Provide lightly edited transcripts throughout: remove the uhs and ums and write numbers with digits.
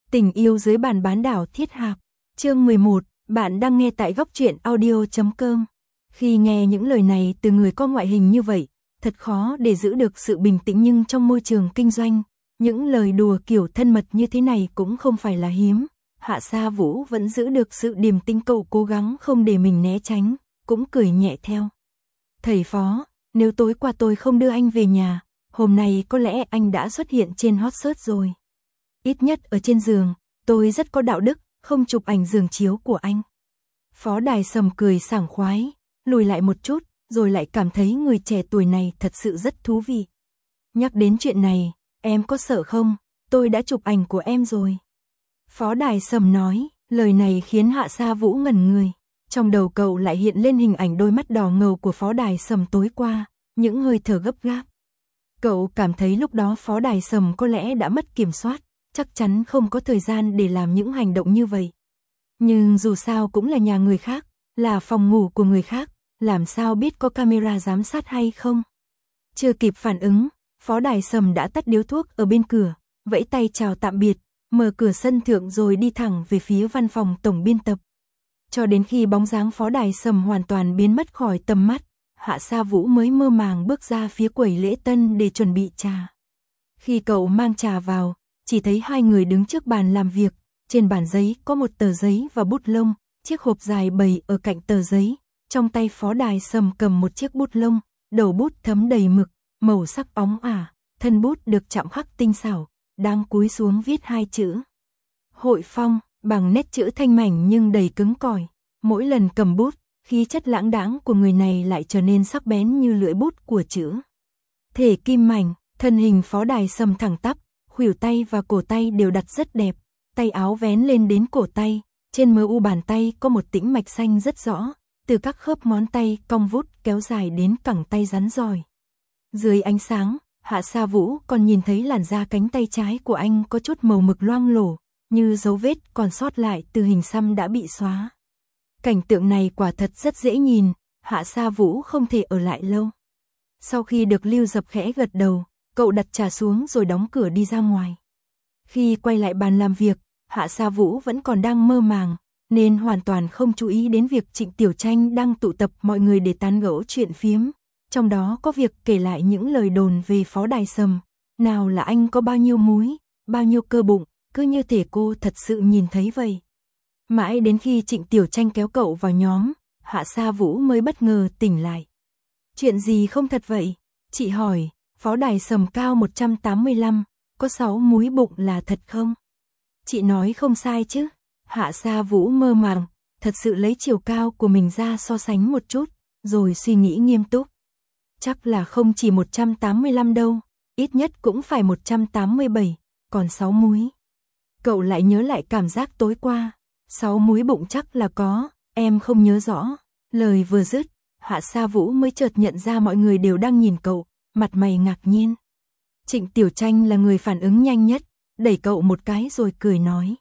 Tình yêu dưới bàn bán đảo Thiết Hạp. Chương 11, bạn đang nghe tại góc truyện audio.com. Khi nghe những lời này từ người có ngoại hình như vậy, thật khó để giữ được sự bình tĩnh, nhưng trong môi trường kinh doanh, những lời đùa kiểu thân mật như thế này cũng không phải là hiếm. Hạ Sa Vũ vẫn giữ được sự điềm tĩnh, cậu cố gắng không để mình né tránh, cũng cười nhẹ theo. Thầy Phó, nếu tối qua tôi không đưa anh về nhà, hôm nay có lẽ anh đã xuất hiện trên hot search rồi. Ít nhất ở trên giường, tôi rất có đạo đức, không chụp ảnh giường chiếu của anh. Phó Đài Sầm cười sảng khoái, lùi lại một chút, rồi lại cảm thấy người trẻ tuổi này thật sự rất thú vị. Nhắc đến chuyện này, em có sợ không? Tôi đã chụp ảnh của em rồi. Phó Đài Sầm nói, lời này khiến Hạ Sa Vũ ngẩn người. Trong đầu cậu lại hiện lên hình ảnh đôi mắt đỏ ngầu của Phó Đài Sầm tối qua, những hơi thở gấp gáp. Cậu cảm thấy lúc đó Phó Đài Sầm có lẽ đã mất kiểm soát, chắc chắn không có thời gian để làm những hành động như vậy. Nhưng dù sao cũng là nhà người khác, là phòng ngủ của người khác, làm sao biết có camera giám sát hay không? Chưa kịp phản ứng, Phó Đài Sầm đã tắt điếu thuốc ở bên cửa, vẫy tay chào tạm biệt, mở cửa sân thượng rồi đi thẳng về phía văn phòng tổng biên tập. Cho đến khi bóng dáng Phó Đài Sầm hoàn toàn biến mất khỏi tầm mắt, Hạ Sa Vũ mới mơ màng bước ra phía quầy lễ tân để chuẩn bị trà. Khi cậu mang trà vào, chỉ thấy hai người đứng trước bàn làm việc, trên bàn giấy có một tờ giấy và bút lông, chiếc hộp dài bày ở cạnh tờ giấy, trong tay Phó Đài Sầm cầm một chiếc bút lông, đầu bút thấm đầy mực, màu sắc óng ả, thân bút được chạm khắc tinh xảo, đang cúi xuống viết hai chữ. Hội Phong, bằng nét chữ thanh mảnh nhưng đầy cứng cỏi. Mỗi lần cầm bút, khí chất lãng đãng của người này lại trở nên sắc bén như lưỡi bút của chữ. Thể kim mảnh, thân hình Phó Đài Sầm thẳng tắp, khuỷu tay và cổ tay đều đặt rất đẹp, tay áo vén lên đến cổ tay, trên mờ u bàn tay có một tĩnh mạch xanh rất rõ, từ các khớp ngón tay cong vút kéo dài đến cẳng tay rắn rỏi. Dưới ánh sáng, Hạ Sa Vũ còn nhìn thấy làn da cánh tay trái của anh có chút màu mực loang lổ, như dấu vết còn sót lại từ hình xăm đã bị xóa. Cảnh tượng này quả thật rất dễ nhìn, Hạ Sa Vũ không thể ở lại lâu. Sau khi được Lưu Dập khẽ gật đầu, cậu đặt trà xuống rồi đóng cửa đi ra ngoài. Khi quay lại bàn làm việc, Hạ Sa Vũ vẫn còn đang mơ màng, nên hoàn toàn không chú ý đến việc Trịnh Tiểu Tranh đang tụ tập mọi người để tán gẫu chuyện phiếm. Trong đó có việc kể lại những lời đồn về Phó Đài Sầm, nào là anh có bao nhiêu múi, bao nhiêu cơ bụng, cứ như thể cô thật sự nhìn thấy vậy. Mãi đến khi Trịnh Tiểu Tranh kéo cậu vào nhóm, Hạ Sa Vũ mới bất ngờ tỉnh lại. Chuyện gì không thật vậy? Chị hỏi, Phó Đài Sầm cao 185, có 6 múi bụng là thật không? Chị nói không sai chứ? Hạ Sa Vũ mơ màng, thật sự lấy chiều cao của mình ra so sánh một chút, rồi suy nghĩ nghiêm túc. Chắc là không chỉ 185 đâu, ít nhất cũng phải 187, còn 6 múi. Cậu lại nhớ lại cảm giác tối qua, 6 múi bụng chắc là có, em không nhớ rõ. Lời vừa dứt, Hạ Sa Vũ mới chợt nhận ra mọi người đều đang nhìn cậu, mặt mày ngạc nhiên. Trịnh Tiểu Tranh là người phản ứng nhanh nhất, đẩy cậu một cái rồi cười nói.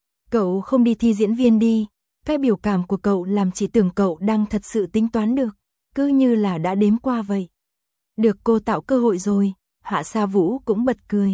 Cậu không đi thi diễn viên đi, cái biểu cảm của cậu làm chị tưởng cậu đang thật sự tính toán được, cứ như là đã đếm qua vậy. Được cô tạo cơ hội rồi, Hạ Sa Vũ cũng bật cười.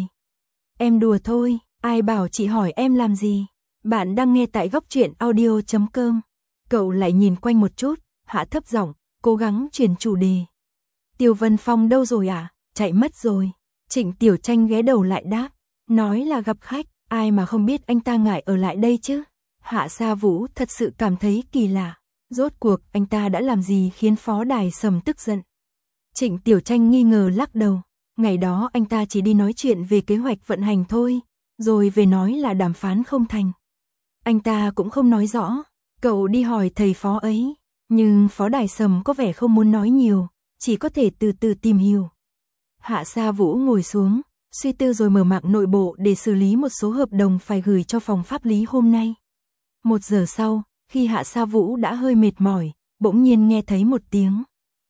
Em đùa thôi, ai bảo chị hỏi em làm gì. Bạn đang nghe tại góc truyện audio.com. Cậu lại nhìn quanh một chút, hạ thấp giọng, cố gắng chuyển chủ đề. Tiêu Vân Phong đâu rồi à? Chạy mất rồi. Trịnh Tiểu Tranh ghé đầu lại đáp, nói là gặp khách, ai mà không biết anh ta ngại ở lại đây chứ. Hạ Sa Vũ thật sự cảm thấy kỳ lạ, rốt cuộc anh ta đã làm gì khiến Phó Đài Sầm tức giận. Trịnh Tiểu Tranh nghi ngờ lắc đầu, ngày đó anh ta chỉ đi nói chuyện về kế hoạch vận hành thôi, rồi về nói là đàm phán không thành. Anh ta cũng không nói rõ, cậu đi hỏi thầy Phó ấy, nhưng Phó Đài Sầm có vẻ không muốn nói nhiều, chỉ có thể từ từ tìm hiểu. Hạ Sa Vũ ngồi xuống, suy tư rồi mở mạng nội bộ để xử lý một số hợp đồng phải gửi cho phòng pháp lý hôm nay. 1 giờ sau, khi Hạ Sa Vũ đã hơi mệt mỏi, bỗng nhiên nghe thấy một tiếng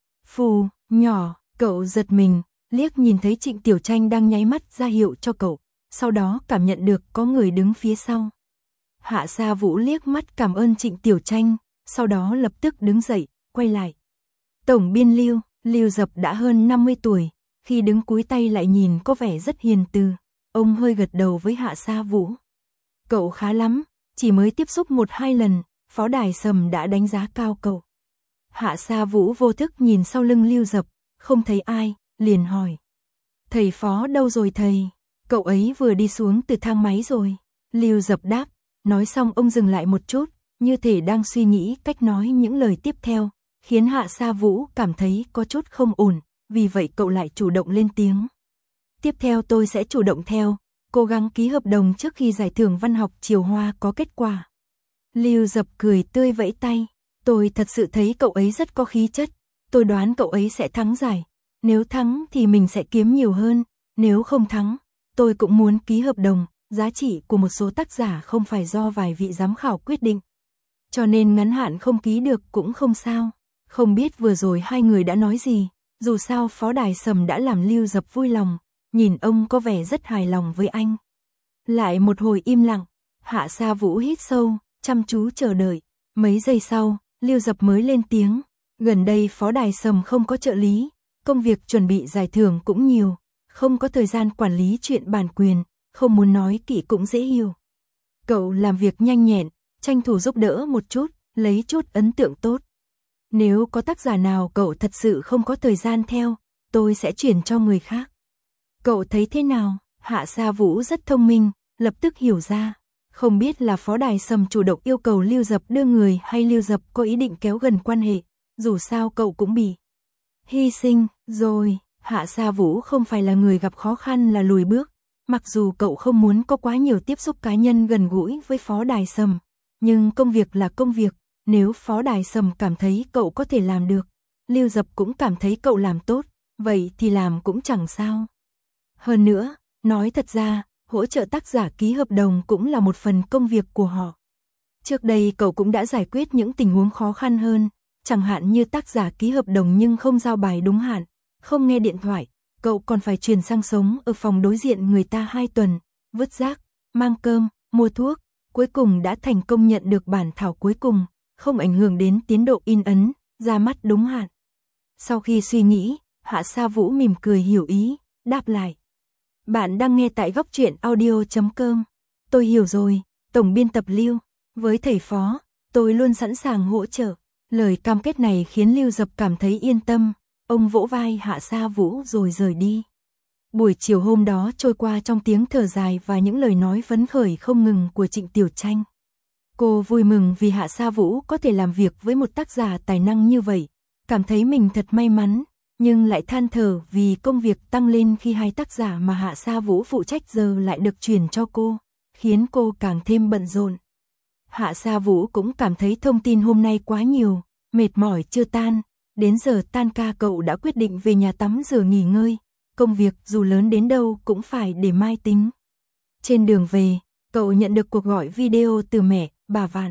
phù nhỏ, cậu giật mình, liếc nhìn thấy Trịnh Tiểu Tranh đang nháy mắt ra hiệu cho cậu, sau đó cảm nhận được có người đứng phía sau. Hạ Sa Vũ liếc mắt cảm ơn Trịnh Tiểu Tranh, sau đó lập tức đứng dậy, quay lại. Tổng biên Lưu, Lưu Dập đã hơn 50 tuổi, khi đứng cúi tay lại nhìn có vẻ rất hiền từ, ông hơi gật đầu với Hạ Sa Vũ. Cậu khá lắm, chỉ mới tiếp xúc 1-2 lần, Phó Đài Sầm đã đánh giá cao cậu. Hạ Sa Vũ vô thức nhìn sau lưng Lưu Dập, không thấy ai, liền hỏi. Thầy Phó đâu rồi thầy? Cậu ấy vừa đi xuống từ thang máy rồi. Lưu Dập đáp, nói xong ông dừng lại một chút, như thể đang suy nghĩ cách nói những lời tiếp theo, khiến Hạ Sa Vũ cảm thấy có chút không ổn, vì vậy cậu lại chủ động lên tiếng. Tiếp theo tôi sẽ chủ động theo, cố gắng ký hợp đồng trước khi giải thưởng văn học Chiều Hoa có kết quả. Lưu Dập cười tươi vẫy tay, tôi thật sự thấy cậu ấy rất có khí chất, tôi đoán cậu ấy sẽ thắng giải, nếu thắng thì mình sẽ kiếm nhiều hơn, nếu không thắng, tôi cũng muốn ký hợp đồng, giá trị của một số tác giả không phải do vài vị giám khảo quyết định. Cho nên ngắn hạn không ký được cũng không sao, không biết vừa rồi hai người đã nói gì, dù sao Phó Đài Sầm đã làm Lưu Dập vui lòng, nhìn ông có vẻ rất hài lòng với anh. Lại một hồi im lặng, Hạ Sa Vũ hít sâu, chăm chú chờ đợi, mấy giây sau, Lưu Dập mới lên tiếng, gần đây Phó Đài Sầm không có trợ lý, công việc chuẩn bị giải thưởng cũng nhiều, không có thời gian quản lý chuyện bản quyền, không muốn nói kỹ cũng dễ hiểu. Cậu làm việc nhanh nhẹn, tranh thủ giúp đỡ một chút, lấy chút ấn tượng tốt. Nếu có tác giả nào cậu thật sự không có thời gian theo, tôi sẽ chuyển cho người khác. Cậu thấy thế nào? Hạ Sa Vũ rất thông minh, lập tức hiểu ra. Không biết là Phó Đài Sầm chủ động yêu cầu Lưu Dập đưa người hay Lưu Dập có ý định kéo gần quan hệ, dù sao cậu cũng bị hy sinh rồi. Hạ Sa Vũ không phải là người gặp khó khăn là lùi bước, mặc dù cậu không muốn có quá nhiều tiếp xúc cá nhân gần gũi với Phó Đài Sầm, nhưng công việc là công việc, nếu Phó Đài Sầm cảm thấy cậu có thể làm được, Lưu Dập cũng cảm thấy cậu làm tốt, vậy thì làm cũng chẳng sao. Hơn nữa, nói thật ra, hỗ trợ tác giả ký hợp đồng cũng là một phần công việc của họ. Trước đây cậu cũng đã giải quyết những tình huống khó khăn hơn, chẳng hạn như tác giả ký hợp đồng nhưng không giao bài đúng hạn, không nghe điện thoại, cậu còn phải chuyển sang sống ở phòng đối diện người ta 2 tuần, vứt rác, mang cơm, mua thuốc, cuối cùng đã thành công nhận được bản thảo cuối cùng, không ảnh hưởng đến tiến độ in ấn, ra mắt đúng hạn. Sau khi suy nghĩ, Hạ Sa Vũ mỉm cười hiểu ý, đáp lại. Bạn đang nghe tại góc truyện audio.com. Tôi hiểu rồi, tổng biên tập Lưu, với thầy Phó, tôi luôn sẵn sàng hỗ trợ. Lời cam kết này khiến Lưu Dập cảm thấy yên tâm, ông vỗ vai Hạ Sa Vũ rồi rời đi. Buổi chiều hôm đó trôi qua trong tiếng thở dài và những lời nói phấn khởi không ngừng của Trịnh Tiểu Tranh. Cô vui mừng vì Hạ Sa Vũ có thể làm việc với một tác giả tài năng như vậy, cảm thấy mình thật may mắn, nhưng lại than thở vì công việc tăng lên khi hai tác giả mà Hạ Sa Vũ phụ trách giờ lại được chuyển cho cô, khiến cô càng thêm bận rộn. Hạ Sa Vũ cũng cảm thấy thông tin hôm nay quá nhiều, mệt mỏi chưa tan, đến giờ tan ca cậu đã quyết định về nhà tắm rửa nghỉ ngơi, công việc dù lớn đến đâu cũng phải để mai tính. Trên đường về, cậu nhận được cuộc gọi video từ mẹ, bà Vạn.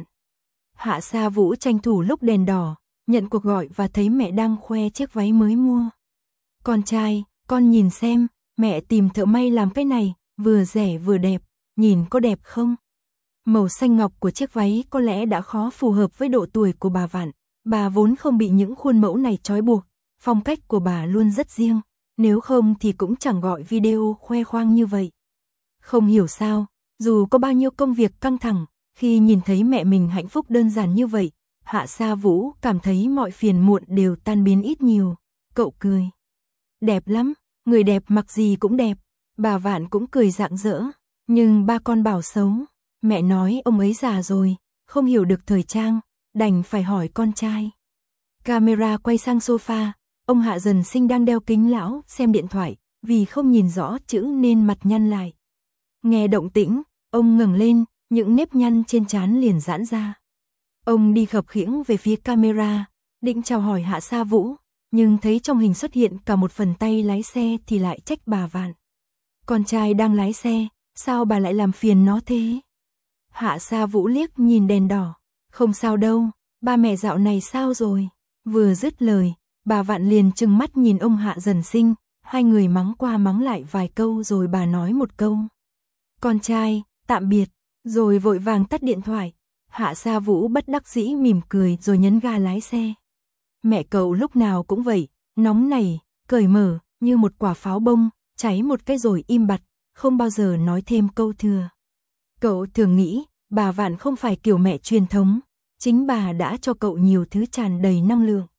Hạ Sa Vũ tranh thủ lúc đèn đỏ, nhận cuộc gọi và thấy mẹ đang khoe chiếc váy mới mua. Con trai, con nhìn xem, mẹ tìm thợ may làm cái này, vừa rẻ vừa đẹp, nhìn có đẹp không? Màu xanh ngọc của chiếc váy có lẽ đã khó phù hợp với độ tuổi của bà Vạn, bà vốn không bị những khuôn mẫu này trói buộc, phong cách của bà luôn rất riêng, nếu không thì cũng chẳng gọi video khoe khoang như vậy. Không hiểu sao, dù có bao nhiêu công việc căng thẳng, khi nhìn thấy mẹ mình hạnh phúc đơn giản như vậy, Hạ Sa Vũ cảm thấy mọi phiền muộn đều tan biến ít nhiều. Cậu cười. Đẹp lắm, người đẹp mặc gì cũng đẹp. Bà Vạn cũng cười rạng rỡ. Nhưng ba con bảo xấu. Mẹ nói ông ấy già rồi, không hiểu được thời trang, đành phải hỏi con trai. Camera quay sang sofa, ông Hạ Dần Sinh đang đeo kính lão xem điện thoại, vì không nhìn rõ chữ nên mặt nhăn lại. Nghe động tĩnh, ông ngẩng lên, những nếp nhăn trên trán liền giãn ra. Ông đi khập khiễng về phía camera, định chào hỏi Hạ Sa Vũ, nhưng thấy trong hình xuất hiện cả một phần tay lái xe thì lại trách bà Vạn. Con trai đang lái xe, sao bà lại làm phiền nó thế? Hạ Sa Vũ liếc nhìn đèn đỏ, không sao đâu, ba mẹ dạo này sao rồi? Vừa dứt lời, bà Vạn liền trừng mắt nhìn ông Hạ Dần Sinh, hai người mắng qua mắng lại vài câu rồi bà nói một câu. Con trai, tạm biệt, rồi vội vàng tắt điện thoại. Hạ Sa Vũ bất đắc dĩ mỉm cười rồi nhấn ga lái xe. Mẹ cậu lúc nào cũng vậy, nóng nảy, cởi mở, như một quả pháo bông, cháy một cái rồi im bặt, không bao giờ nói thêm câu thừa. Cậu thường nghĩ, bà Vạn không phải kiểu mẹ truyền thống, chính bà đã cho cậu nhiều thứ tràn đầy năng lượng.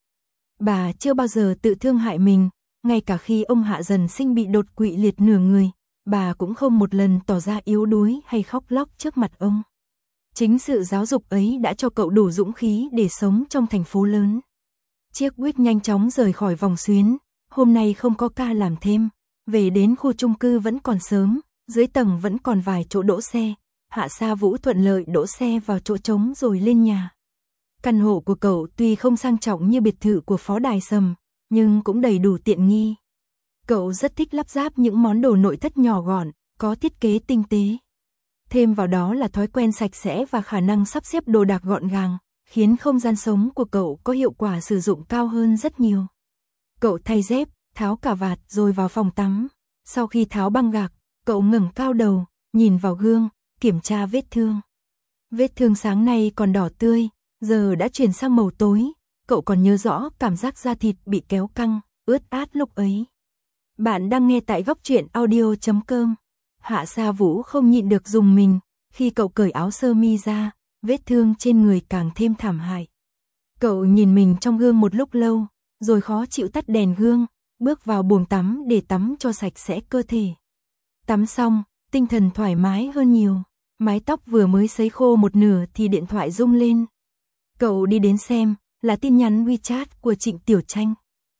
Bà chưa bao giờ tự thương hại mình, ngay cả khi ông Hạ Dần Sinh bị đột quỵ liệt nửa người, bà cũng không một lần tỏ ra yếu đuối hay khóc lóc trước mặt ông. Chính sự giáo dục ấy đã cho cậu đủ dũng khí để sống trong thành phố lớn. Chiếc buýt nhanh chóng rời khỏi vòng xuyến, hôm nay không có ca làm thêm, về đến khu chung cư vẫn còn sớm, dưới tầng vẫn còn vài chỗ đỗ xe, Hạ Sa Vũ thuận lợi đỗ xe vào chỗ trống rồi lên nhà. Căn hộ của cậu tuy không sang trọng như biệt thự của Phó Đài Sầm, nhưng cũng đầy đủ tiện nghi. Cậu rất thích lắp ráp những món đồ nội thất nhỏ gọn, có thiết kế tinh tế. Thêm vào đó là thói quen sạch sẽ và khả năng sắp xếp đồ đạc gọn gàng, khiến không gian sống của cậu có hiệu quả sử dụng cao hơn rất nhiều. Cậu thay dép, tháo cà vạt rồi vào phòng tắm. Sau khi tháo băng gạc, cậu ngẩng cao đầu, nhìn vào gương, kiểm tra vết thương. Vết thương sáng nay còn đỏ tươi, giờ đã chuyển sang màu tối. Cậu còn nhớ rõ cảm giác da thịt bị kéo căng, ướt át lúc ấy. Bạn đang nghe tại Góc Truyện Audio.com. Hạ Sa Vũ không nhịn được rùng mình, khi cậu cởi áo sơ mi ra, vết thương trên người càng thêm thảm hại. Cậu nhìn mình trong gương một lúc lâu, rồi khó chịu tắt đèn gương, bước vào buồng tắm để tắm cho sạch sẽ cơ thể. Tắm xong, tinh thần thoải mái hơn nhiều, mái tóc vừa mới sấy khô một nửa thì điện thoại rung lên. Cậu đi đến xem, là tin nhắn WeChat của Trịnh Tiểu Tranh.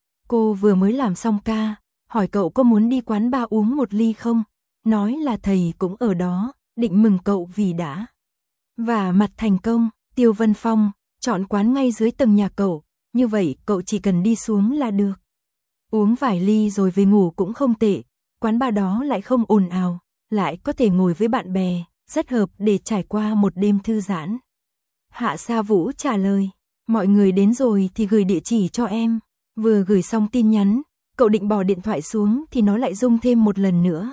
Cô vừa mới làm xong ca, hỏi cậu có muốn đi quán bar uống một ly không, nói là thầy cũng ở đó, định mừng cậu vì đã vả mặt thành công. Tiêu Vân Phong chọn quán ngay dưới tầng nhà cậu, như vậy cậu chỉ cần đi xuống là được. Uống vài ly rồi về ngủ cũng không tệ, quán bar đó lại không ồn ào, lại có thể ngồi với bạn bè, rất hợp để trải qua một đêm thư giãn. Hạ Sa Vũ trả lời, mọi người đến rồi thì gửi địa chỉ cho em. Vừa gửi xong tin nhắn, cậu định bỏ điện thoại xuống thì nó lại rung thêm một lần nữa.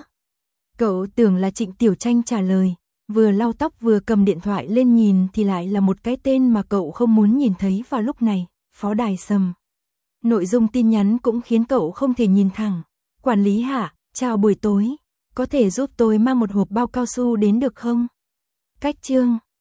Cậu tưởng là Trịnh Tiểu Tranh trả lời, vừa lau tóc vừa cầm điện thoại lên nhìn thì lại là một cái tên mà cậu không muốn nhìn thấy vào lúc này, Phó Đài Sầm. Nội dung tin nhắn cũng khiến cậu không thể nhìn thẳng. Quản lý Hạ, chào buổi tối, có thể giúp tôi mang một hộp bao cao su đến được không? Cách chương